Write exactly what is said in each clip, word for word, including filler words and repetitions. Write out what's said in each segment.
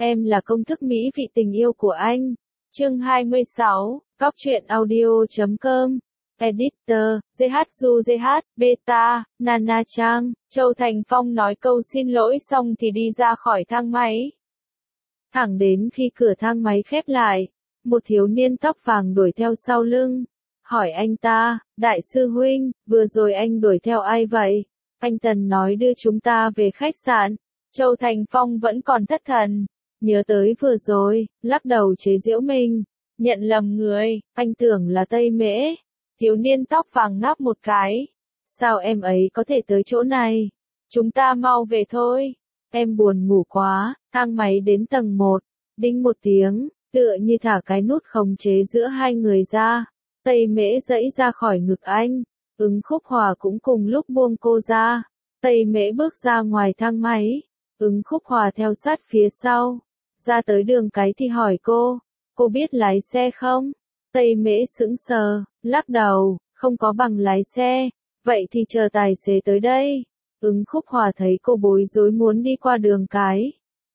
Em là công thức mỹ vị tình yêu của anh. Chương hai mươi sáu, Góc truyện audio chấm com. Editor, giê hát du giê hát, Beta, Nana Trang. Châu Thành Phong nói câu xin lỗi xong thì đi ra khỏi thang máy. Thẳng đến khi cửa thang máy khép lại, một thiếu niên tóc vàng đuổi theo sau lưng. Hỏi anh ta, đại sư huynh, vừa rồi anh đuổi theo ai vậy? Anh Tần nói đưa chúng ta về khách sạn. Châu Thành Phong vẫn còn thất thần. Nhớ tới vừa rồi, lắc đầu chế giễu mình. Nhận lầm người, anh tưởng là Tây Mễ. Thiếu niên tóc vàng ngáp một cái. Sao em ấy có thể tới chỗ này? Chúng ta mau về thôi. Em buồn ngủ quá, thang máy đến tầng một. Đinh một tiếng, tựa như thả cái nút khống chế giữa hai người ra. Tây Mễ giãy ra khỏi ngực anh. Ứng Khúc Hòa cũng cùng lúc buông cô ra. Tây Mễ bước ra ngoài thang máy. Ứng Khúc Hòa theo sát phía sau. Ra tới đường cái thì hỏi cô, cô biết lái xe không? Tây Mễ sững sờ, lắc đầu, không có bằng lái xe, vậy thì chờ tài xế tới đây. Ứng Khúc Hòa thấy cô bối rối muốn đi qua đường cái.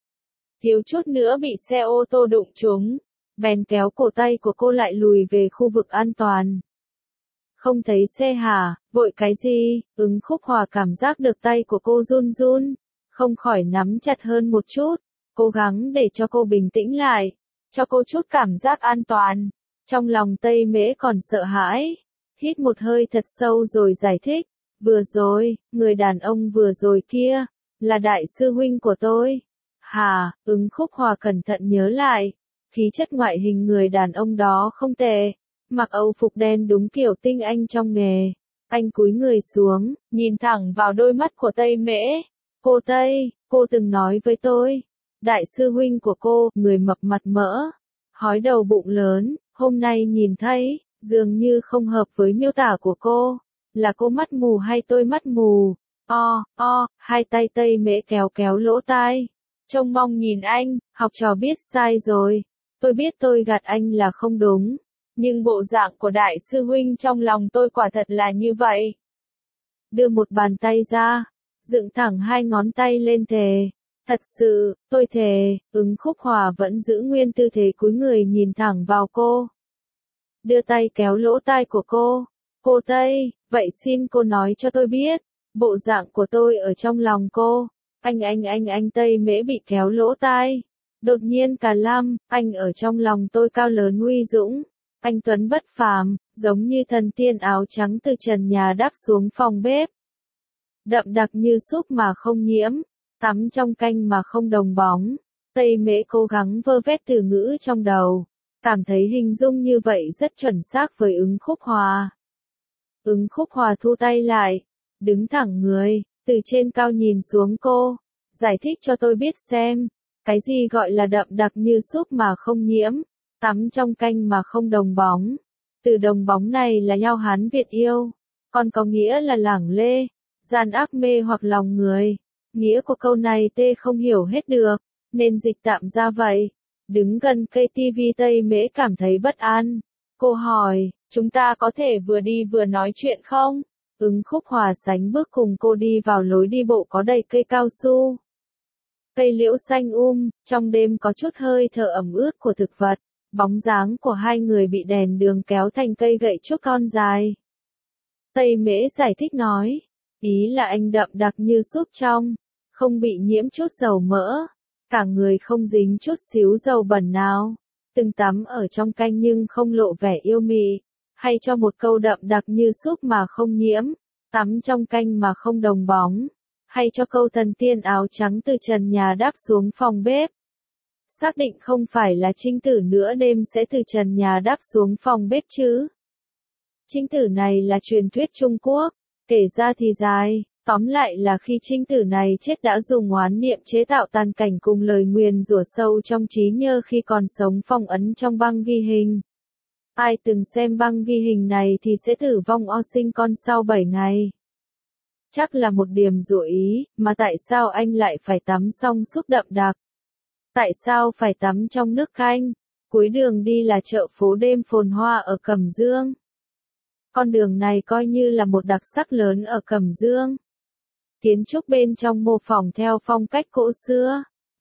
Thiếu chút nữa bị xe ô tô đụng trúng, bèn kéo cổ tay của cô lại lùi về khu vực an toàn. Không thấy xe hả, vội cái gì? Ứng Khúc Hòa cảm giác được tay của cô run run, không khỏi nắm chặt hơn một chút. Cố gắng để cho cô bình tĩnh lại, cho cô chút cảm giác an toàn. Trong lòng Tây Mễ còn sợ hãi, hít một hơi thật sâu rồi giải thích, vừa rồi, người đàn ông vừa rồi kia, là đại sư huynh của tôi. Hà, Ứng Khúc Hòa cẩn thận nhớ lại, khí chất ngoại hình người đàn ông đó không tệ, mặc âu phục đen đúng kiểu tinh anh trong nghề. Anh cúi người xuống, nhìn thẳng vào đôi mắt của Tây Mễ. Cô Tây, cô từng nói với tôi. Đại sư huynh của cô, người mập mặt mỡ, hói đầu bụng lớn, hôm nay nhìn thấy, dường như không hợp với miêu tả của cô. Là cô mắt mù hay tôi mắt mù? O, o, hai tay Tây Mễ kéo kéo lỗ tai. Trông mong nhìn anh, học trò biết sai rồi. Tôi biết tôi gạt anh là không đúng. Nhưng bộ dạng của đại sư huynh trong lòng tôi quả thật là như vậy. Đưa một bàn tay ra, dựng thẳng hai ngón tay lên thề. Thật sự, tôi thề. Ứng Khúc Hòa vẫn giữ nguyên tư thế cúi người nhìn thẳng vào cô. Đưa tay kéo lỗ tai của cô. Cô Tây, vậy xin cô nói cho tôi biết, bộ dạng của tôi ở trong lòng cô. Anh anh anh anh Tây Mễ bị kéo lỗ tai. Đột nhiên cả lăm, anh ở trong lòng tôi cao lớn uy dũng. Anh tuấn bất phàm, giống như thần tiên áo trắng từ trần nhà đáp xuống phòng bếp. Đậm đặc như súp mà không nhiễm. Tắm trong canh mà không đồng bóng. Tây Mễ cố gắng vơ vét từ ngữ trong đầu. Cảm thấy hình dung như vậy rất chuẩn xác với Ứng Khúc Hòa. Ứng Khúc Hòa thu tay lại. Đứng thẳng người, từ trên cao nhìn xuống cô. Giải thích cho tôi biết xem. Cái gì gọi là đậm đặc như súp mà không nhiễm. Tắm trong canh mà không đồng bóng. Từ đồng bóng này là nho Hán Việt yêu. Còn có nghĩa là lẳng lê. Gian ác mê hoặc lòng người. Nghĩa của câu này tê không hiểu hết được, nên dịch tạm ra vậy. Đứng gần cây tivi Tây Mễ cảm thấy bất an. Cô hỏi, chúng ta có thể vừa đi vừa nói chuyện không? Ứng Khúc Hòa sánh bước cùng cô đi vào lối đi bộ có đầy cây cao su. Cây liễu xanh um, trong đêm có chút hơi thở ẩm ướt của thực vật. Bóng dáng của hai người bị đèn đường kéo thành cây gậy trúc con dài. Tây Mễ giải thích nói, ý là anh đậm đặc như súp trong. Không bị nhiễm chút dầu mỡ, cả người không dính chút xíu dầu bẩn nào, từng tắm ở trong canh nhưng không lộ vẻ yêu mị, hay cho một câu đậm đặc như súp mà không nhiễm, tắm trong canh mà không đồng bóng, hay cho câu thần tiên áo trắng từ trần nhà đáp xuống phòng bếp. Xác định không phải là trinh tử nửa đêm sẽ từ trần nhà đáp xuống phòng bếp chứ. Trinh tử này là truyền thuyết Trung Quốc, kể ra thì dài. Tóm lại là khi trinh tử này chết đã dùng oán niệm chế tạo tàn cảnh cùng lời nguyền rủa sâu trong trí nhớ khi còn sống phong ấn trong băng ghi hình. Ai từng xem băng ghi hình này thì sẽ tử vong o sinh con sau bảy ngày. Chắc là một điểm rủa ý, mà tại sao anh lại phải tắm xong súp đậm đặc? Tại sao phải tắm trong nước canh? Cuối đường đi là chợ phố đêm phồn hoa ở Cẩm Dương. Con đường này coi như là một đặc sắc lớn ở Cẩm Dương. Kiến trúc bên trong mô phỏng theo phong cách cổ xưa,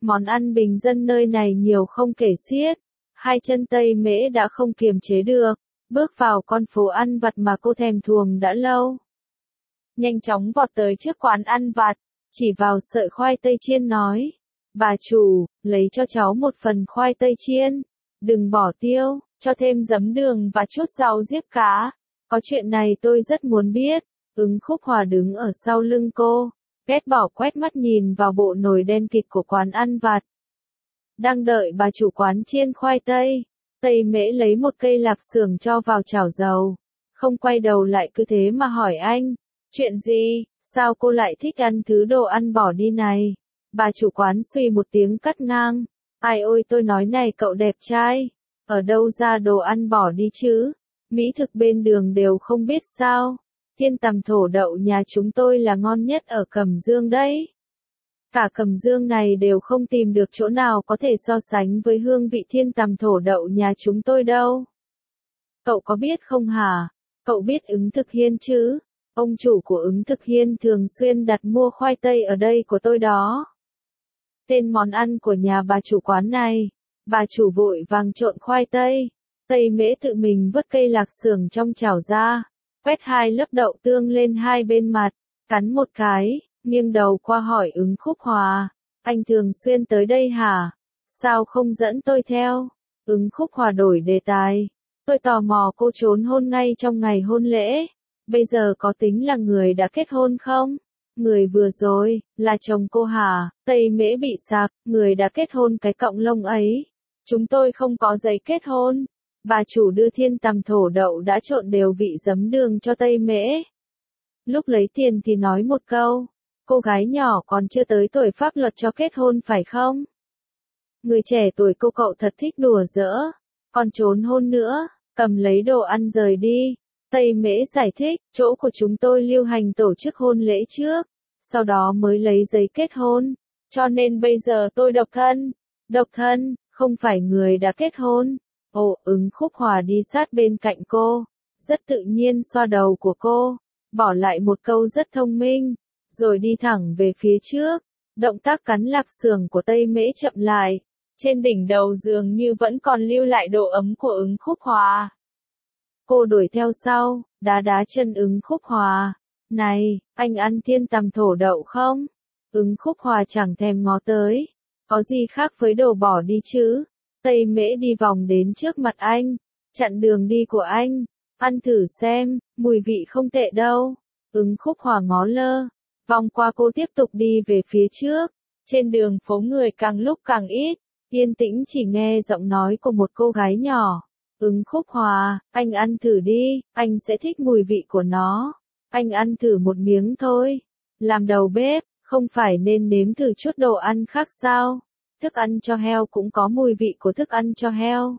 Món ăn bình dân nơi này nhiều không kể xiết. Hai chân Tây Mễ đã không kiềm chế được, bước vào con phố ăn vặt mà cô thèm thuồng đã lâu. Nhanh chóng vọt tới trước quán ăn vặt, chỉ vào sợi khoai tây chiên nói. Bà chủ, lấy cho cháu một phần khoai tây chiên. Đừng bỏ tiêu, cho thêm giấm đường và chút rau diếp cá. Có chuyện này tôi rất muốn biết. Ứng Khúc Hòa đứng ở sau lưng cô, ghét bỏ quét mắt nhìn vào bộ nồi đen kịt của quán ăn vặt. Đang đợi bà chủ quán chiên khoai tây, Tây Mễ lấy một cây lạp xưởng cho vào chảo dầu. Không quay đầu lại cứ thế mà hỏi anh. Chuyện gì, sao cô lại thích ăn thứ đồ ăn bỏ đi này? Bà chủ quán suy một tiếng cắt ngang. Ai ôi tôi nói này cậu đẹp trai, ở đâu ra đồ ăn bỏ đi chứ? Mỹ thực bên đường đều không biết sao? Thiên tằm thổ đậu nhà chúng tôi là ngon nhất ở Cẩm Dương đấy. Cả Cẩm Dương này đều không tìm được chỗ nào có thể so sánh với hương vị thiên tằm thổ đậu nhà chúng tôi đâu. Cậu có biết không hả? Cậu biết Ứng Thực Hiên chứ? Ông chủ của Ứng Thực Hiên thường xuyên đặt mua khoai tây ở đây của tôi đó. Tên món ăn của nhà bà chủ quán này. Bà chủ vội vàng trộn khoai tây. Tây Mễ tự mình vớt cây lạc xưởng trong chảo ra, quét hai lớp đậu tương lên hai bên mặt, cắn một cái, nghiêng đầu qua hỏi Ứng Khúc Hòa. Anh thường xuyên tới đây hả? Sao không dẫn tôi theo? Ứng Khúc Hòa đổi đề tài. Tôi tò mò cô trốn hôn ngay trong ngày hôn lễ. Bây giờ có tính là người đã kết hôn không? Người vừa rồi, là chồng cô hả? Tây Mễ bị sặc, người đã kết hôn cái cọng lông ấy. Chúng tôi không có giấy kết hôn. Bà chủ đưa thiên tằm thổ đậu đã trộn đều vị giấm đường cho Tây Mễ. Lúc lấy tiền thì nói một câu. Cô gái nhỏ còn chưa tới tuổi pháp luật cho kết hôn phải không? Người trẻ tuổi cô cậu thật thích đùa giỡn. Còn trốn hôn nữa, cầm lấy đồ ăn rời đi. Tây Mễ giải thích, chỗ của chúng tôi lưu hành tổ chức hôn lễ trước, sau đó mới lấy giấy kết hôn, cho nên bây giờ tôi độc thân. Độc thân, không phải người đã kết hôn. Ồ, Ứng Khúc Hòa đi sát bên cạnh cô, rất tự nhiên xoa đầu của cô, bỏ lại một câu rất thông minh, rồi đi thẳng về phía trước. Động tác cắn lạp xưởng của Tây Mễ chậm lại, trên đỉnh đầu dường như vẫn còn lưu lại độ ấm của Ứng Khúc Hòa. Cô đuổi theo sau, đá đá chân Ứng Khúc Hòa. Này, anh ăn thiên tằm thổ đậu không? Ứng Khúc Hòa chẳng thèm ngó tới. Có gì khác với đồ bỏ đi chứ? Tây Mễ đi vòng đến trước mặt anh, chặn đường đi của anh. Ăn thử xem, mùi vị không tệ đâu. Ứng Khúc Hòa ngó lơ, vòng qua cô tiếp tục đi về phía trước. Trên đường phố người càng lúc càng ít, yên tĩnh chỉ nghe giọng nói của một cô gái nhỏ. Ứng Khúc Hòa, anh ăn thử đi, anh sẽ thích mùi vị của nó. Anh ăn thử một miếng thôi. Làm đầu bếp, không phải nên nếm thử chút đồ ăn khác sao? Thức ăn cho heo cũng có mùi vị của thức ăn cho heo.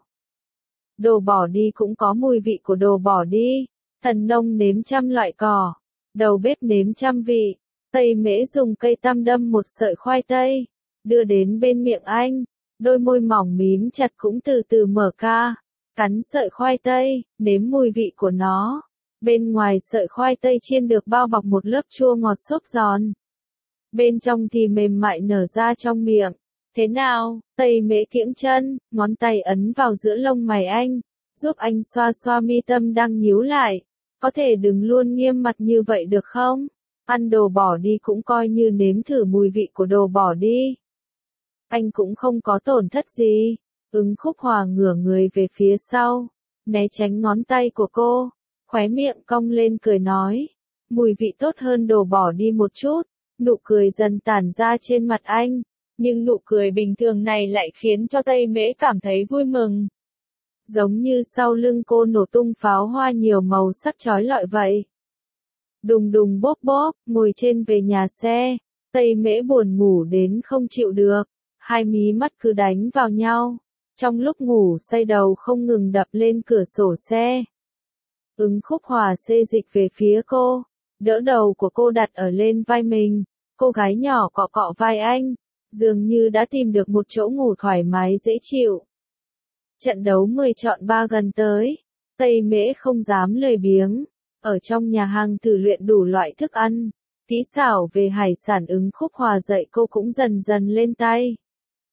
Đồ bỏ đi cũng có mùi vị của đồ bỏ đi. Thần nông nếm trăm loại cỏ, đầu bếp nếm trăm vị. Tây Mễ dùng cây tăm đâm một sợi khoai tây, đưa đến bên miệng anh. Đôi môi mỏng mím chặt cũng từ từ mở ca. Cắn sợi khoai tây, nếm mùi vị của nó. Bên ngoài sợi khoai tây chiên được bao bọc một lớp chua ngọt xốp giòn. Bên trong thì mềm mại nở ra trong miệng. Thế nào? Tây Mễ kiễng chân, ngón tay ấn vào giữa lông mày anh, giúp anh xoa xoa mi tâm đang nhíu lại. Có thể đừng luôn nghiêm mặt như vậy được không? Ăn đồ bỏ đi cũng coi như nếm thử mùi vị của đồ bỏ đi. Anh cũng không có tổn thất gì. Ứng Khúc Hòa ngửa người về phía sau, né tránh ngón tay của cô, khóe miệng cong lên cười nói. Mùi vị tốt hơn đồ bỏ đi một chút. Nụ cười dần tản ra trên mặt anh, nhưng nụ cười bình thường này lại khiến cho Tây Mễ cảm thấy vui mừng. Giống như sau lưng cô nổ tung pháo hoa nhiều màu sắc chói lọi vậy. Đùng đùng bốp bốp, ngồi trên về nhà xe, Tây Mễ buồn ngủ đến không chịu được, hai mí mắt cứ đánh vào nhau. Trong lúc ngủ say đầu không ngừng đập lên cửa sổ xe. Ứng Khúc Hòa xê dịch về phía cô, đỡ đầu của cô đặt ở lên vai mình, cô gái nhỏ cọ cọ vai anh, dường như đã tìm được một chỗ ngủ thoải mái dễ chịu. Trận đấu mười chọn ba gần tới, Tây Mễ không dám lười biếng, ở trong nhà hàng thử luyện đủ loại thức ăn, kỹ xảo về hải sản. Ứng Khúc Hòa dạy cô cũng dần dần lên tay.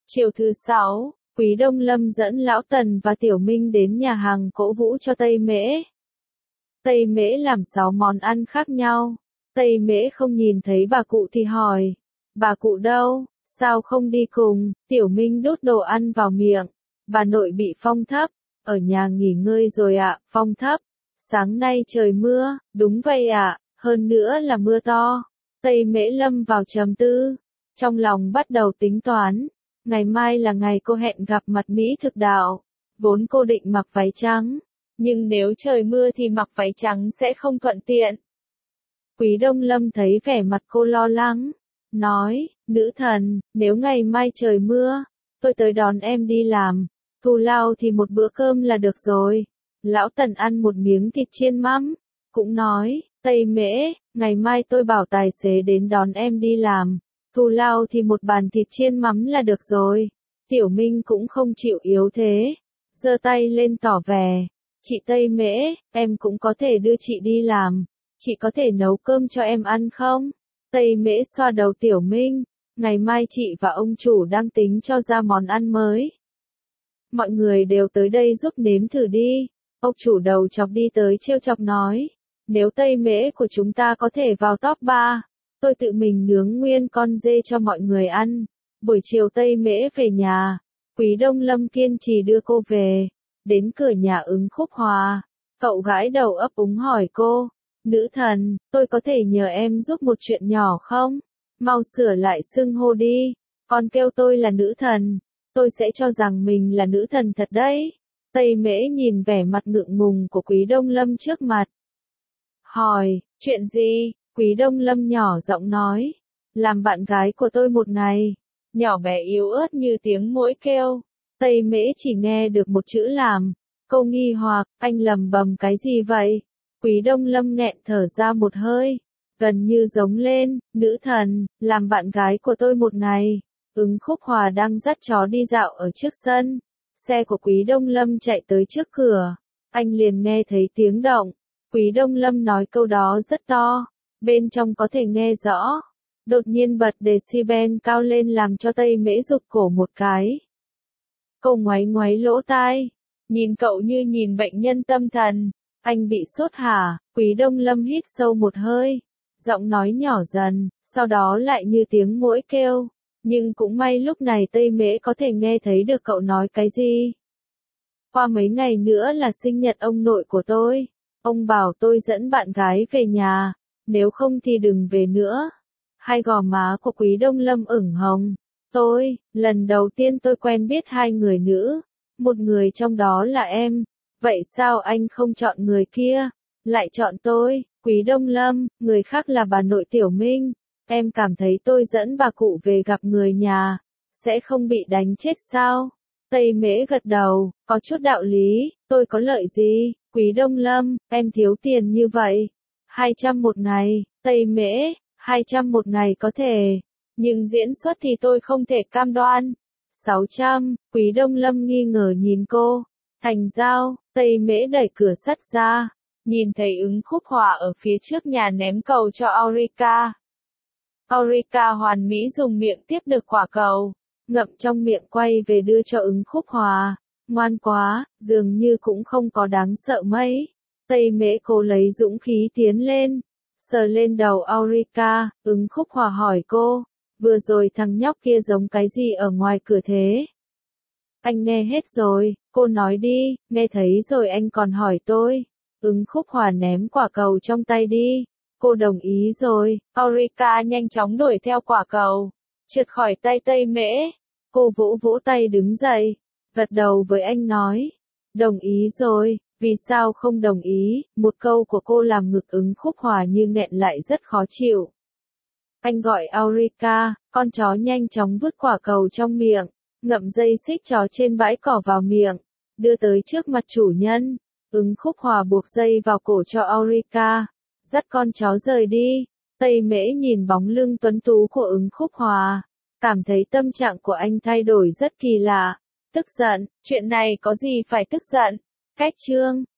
Chiều thứ sáu, Quý Đông Lâm dẫn Lão Tần và Tiểu Minh đến nhà hàng cổ vũ cho Tây Mễ. Tây Mễ làm sáu món ăn khác nhau. Tây Mễ không nhìn thấy bà cụ thì hỏi, bà cụ đâu, sao không đi cùng? Tiểu Minh đút đồ ăn vào miệng, bà nội bị phong thấp, ở nhà nghỉ ngơi rồi ạ. Phong thấp, sáng nay trời mưa, đúng vậy ạ, hơn nữa là mưa to. Tây Mễ lâm vào trầm tư, trong lòng bắt đầu tính toán, ngày mai là ngày cô hẹn gặp mặt Mỹ Thực Đạo, vốn cô định mặc váy trắng, nhưng nếu trời mưa thì mặc váy trắng sẽ không thuận tiện. Quý Đông Lâm thấy vẻ mặt cô lo lắng, nói, nữ thần, nếu ngày mai trời mưa, tôi tới đón em đi làm, thù lao thì một bữa cơm là được rồi. Lão Tần ăn một miếng thịt chiên mắm, cũng nói, Tây Mễ, ngày mai tôi bảo tài xế đến đón em đi làm, thù lao thì một bàn thịt chiên mắm là được rồi. Tiểu Minh cũng không chịu yếu thế, giơ tay lên tỏ vẻ, chị Tây Mễ, em cũng có thể đưa chị đi làm, chị có thể nấu cơm cho em ăn không? Tây Mễ xoa đầu Tiểu Minh, ngày mai chị và ông chủ đang tính cho ra món ăn mới. Mọi người đều tới đây giúp nếm thử đi. Ông chủ đầu chọc đi tới trêu chọc nói, nếu Tây Mễ của chúng ta có thể vào top ba, tôi tự mình nướng nguyên con dê cho mọi người ăn. Buổi chiều Tây Mễ về nhà, Quý Đông Lâm kiên trì đưa cô về, đến cửa nhà Ứng Khúc Hòa, cậu gái đầu ấp úng hỏi cô, nữ thần, tôi có thể nhờ em giúp một chuyện nhỏ không? Mau sửa lại xưng hô đi, còn kêu tôi là nữ thần, tôi sẽ cho rằng mình là nữ thần thật đấy. Tây Mễ nhìn vẻ mặt ngượng ngùng của Quý Đông Lâm trước mặt. Hỏi, chuyện gì? Quý Đông Lâm nhỏ giọng nói, làm bạn gái của tôi một ngày. Nhỏ bé yếu ớt như tiếng muỗi kêu. Tây Mễ chỉ nghe được một chữ làm. Cô nghi hoặc, anh lầm bầm cái gì vậy? Quý Đông Lâm nghẹn thở ra một hơi, gần như giống lên, nữ thần, làm bạn gái của tôi một ngày. Ứng Khúc Hòa đang dắt chó đi dạo ở trước sân. Xe của Quý Đông Lâm chạy tới trước cửa, anh liền nghe thấy tiếng động. Quý Đông Lâm nói câu đó rất to, bên trong có thể nghe rõ. Đột nhiên bật decibel cao lên làm cho Tây Mễ rụt cổ một cái. Cô ngoáy ngoáy lỗ tai, nhìn cậu như nhìn bệnh nhân tâm thần. Anh bị sốt hả? Quý Đông Lâm hít sâu một hơi, giọng nói nhỏ dần, sau đó lại như tiếng muỗi kêu. Nhưng cũng may lúc này Tây Mễ có thể nghe thấy được cậu nói cái gì. Qua mấy ngày nữa là sinh nhật ông nội của tôi. Ông bảo tôi dẫn bạn gái về nhà, nếu không thì đừng về nữa. Hai gò má của Quý Đông Lâm ửng hồng. Tôi, lần đầu tiên tôi quen biết hai người nữ. Một người trong đó là em. Vậy sao anh không chọn người kia, lại chọn tôi? Quý Đông Lâm, người khác là bà nội Tiểu Minh. Em cảm thấy tôi dẫn bà cụ về gặp người nhà, sẽ không bị đánh chết sao? Tây Mễ gật đầu, có chút đạo lý, tôi có lợi gì? Quý Đông Lâm, em thiếu tiền như vậy. hai trăm một ngày, Tây Mễ, hai trăm một ngày có thể, nhưng diễn xuất thì tôi không thể cam đoan. sáu trăm, Quý Đông Lâm nghi ngờ nhìn cô. Thành giao, Tây Mễ đẩy cửa sắt ra, nhìn thấy Ứng Khúc Hòa ở phía trước nhà ném cầu cho Aurika. Aurika hoàn mỹ dùng miệng tiếp được quả cầu, ngậm trong miệng quay về đưa cho Ứng Khúc Hòa. Ngoan quá, dường như cũng không có đáng sợ mấy. Tây Mễ cố lấy dũng khí tiến lên, sờ lên đầu Aurika. Ứng Khúc Hòa hỏi cô, vừa rồi thằng nhóc kia giống cái gì ở ngoài cửa thế? Anh nghe hết rồi, cô nói đi, nghe thấy rồi anh còn hỏi tôi. Ứng Khúc Hòa ném quả cầu trong tay đi. Cô đồng ý rồi. Aurika nhanh chóng đuổi theo quả cầu, trượt khỏi tay Tây Mễ. Cô vỗ vỗ tay đứng dậy, gật đầu với anh nói, đồng ý rồi. Vì sao không đồng ý? Một câu của cô làm ngực Ứng Khúc Hòa như nghẹn lại rất khó chịu. Anh gọi Aurika, con chó nhanh chóng vứt quả cầu trong miệng, ngậm dây xích chó trên bãi cỏ vào miệng, đưa tới trước mặt chủ nhân. Ứng Khúc Hòa buộc dây vào cổ cho Aurika, dắt con chó rời đi. Tây Mễ nhìn bóng lưng tuấn tú của Ứng Khúc Hòa, cảm thấy tâm trạng của anh thay đổi rất kỳ lạ. Tức giận, chuyện này có gì phải tức giận? Cách chương